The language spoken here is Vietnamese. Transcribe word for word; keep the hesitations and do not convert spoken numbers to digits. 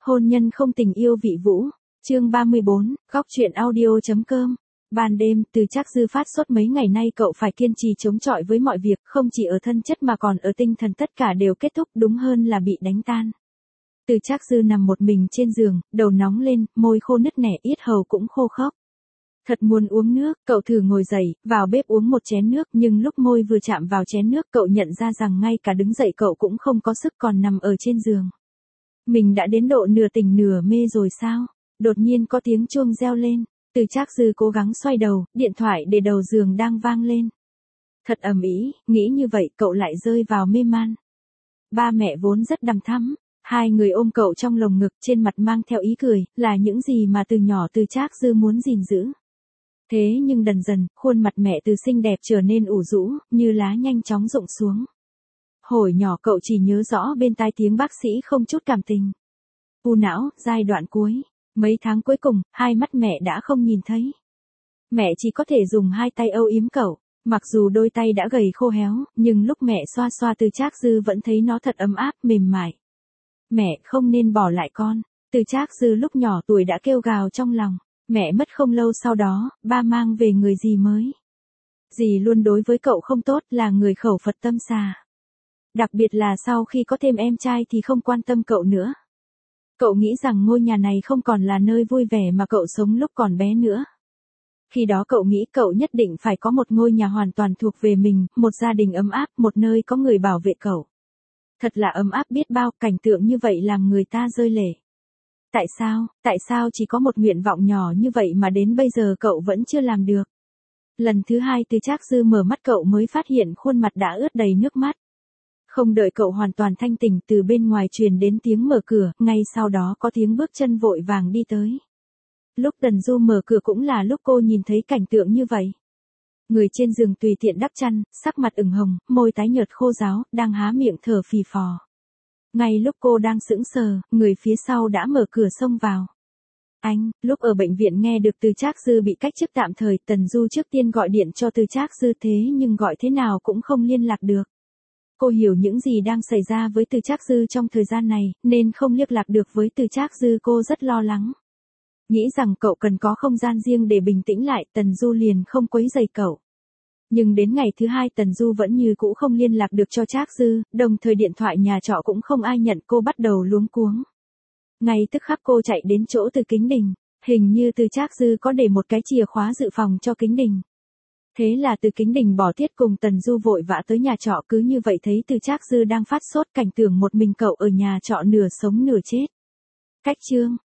Hôn nhân không tình yêu vị vũ. Chương ba mươi bốn, góc truyện audio.com. Ban đêm, Từ Trác Dư phát sốt mấy ngày nay cậu phải kiên trì chống chọi với mọi việc, không chỉ ở thân chất mà còn ở tinh thần, tất cả đều kết thúc, đúng hơn là bị đánh tan. Từ Trác Dư nằm một mình trên giường, đầu nóng lên, môi khô nứt nẻ, yết hầu cũng khô khốc. Thật muốn uống nước, cậu thử ngồi dậy, vào bếp uống một chén nước, nhưng lúc môi vừa chạm vào chén nước cậu nhận ra rằng ngay cả đứng dậy cậu cũng không có sức, còn nằm ở trên giường. Mình đã đến độ nửa tỉnh nửa mê rồi sao? Đột nhiên có tiếng chuông reo lên. Từ Trác Dư cố gắng xoay đầu, điện thoại để đầu giường đang vang lên. Thật ầm ĩ, nghĩ như vậy cậu lại rơi vào mê man. Ba mẹ vốn rất đằm thắm, hai người ôm cậu trong lồng ngực, trên mặt mang theo ý cười, là những gì mà từ nhỏ Từ Trác Dư muốn gìn giữ. Thế nhưng dần dần, khuôn mặt mẹ từ xinh đẹp trở nên ủ rũ, như lá nhanh chóng rụng xuống. Hồi nhỏ cậu chỉ nhớ rõ bên tai tiếng bác sĩ không chút cảm tình. U não, giai đoạn cuối. Mấy tháng cuối cùng, hai mắt mẹ đã không nhìn thấy. Mẹ chỉ có thể dùng hai tay âu yếm cậu. Mặc dù đôi tay đã gầy khô héo, nhưng lúc mẹ xoa xoa Từ Trác Dư vẫn thấy nó thật ấm áp, mềm mại. Mẹ không nên bỏ lại con. Từ Trác Dư lúc nhỏ tuổi đã kêu gào trong lòng. Mẹ mất không lâu sau đó, ba mang về người dì mới. Dì luôn đối với cậu không tốt, là người khẩu Phật tâm xà. Đặc biệt là sau khi có thêm em trai thì không quan tâm cậu nữa. Cậu nghĩ rằng ngôi nhà này không còn là nơi vui vẻ mà cậu sống lúc còn bé nữa. Khi đó cậu nghĩ cậu nhất định phải có một ngôi nhà hoàn toàn thuộc về mình, một gia đình ấm áp, một nơi có người bảo vệ cậu. Thật là ấm áp biết bao, cảnh tượng như vậy làm người ta rơi lệ. Tại sao, tại sao chỉ có một nguyện vọng nhỏ như vậy mà đến bây giờ cậu vẫn chưa làm được? Lần thứ hai Từ Trác Dư mở mắt cậu mới phát hiện khuôn mặt đã ướt đầy nước mắt. Không đợi cậu hoàn toàn thanh tỉnh, từ bên ngoài truyền đến tiếng mở cửa, ngay sau đó có tiếng bước chân vội vàng đi tới. Lúc Tần Du mở cửa cũng là lúc cô nhìn thấy cảnh tượng như vậy. Người trên giường tùy tiện đắp chăn, sắc mặt ửng hồng, môi tái nhợt khô ráo, đang há miệng thở phì phò. Ngay lúc cô đang sững sờ, người phía sau đã mở cửa xông vào. Anh, lúc ở bệnh viện nghe được Từ Trác Dư bị cách chức tạm thời, Tần Du trước tiên gọi điện cho Từ Trác Dư, thế nhưng gọi thế nào cũng không liên lạc được. Cô hiểu những gì đang xảy ra với Từ Trác Dư trong thời gian này, nên không liên lạc được với Từ Trác Dư, cô rất lo lắng. Nghĩ rằng cậu cần có không gian riêng để bình tĩnh lại, Tần Du liền không quấy rầy cậu. Nhưng đến ngày thứ hai Tần Du vẫn như cũ không liên lạc được cho Trác Dư, đồng thời điện thoại nhà trọ cũng không ai nhận, cô bắt đầu luống cuống. Ngay tức khắc cô chạy đến chỗ Từ Kính Đình, hình như Từ Trác Dư có để một cái chìa khóa dự phòng cho Kính Đình. Thế là Từ Kính Đình bỏ tiết cùng Tần Du vội vã tới nhà trọ, cứ như vậy thấy Từ Trác Dư đang phát sốt, cảnh tượng một mình cậu ở nhà trọ nửa sống nửa chết. Cách chương,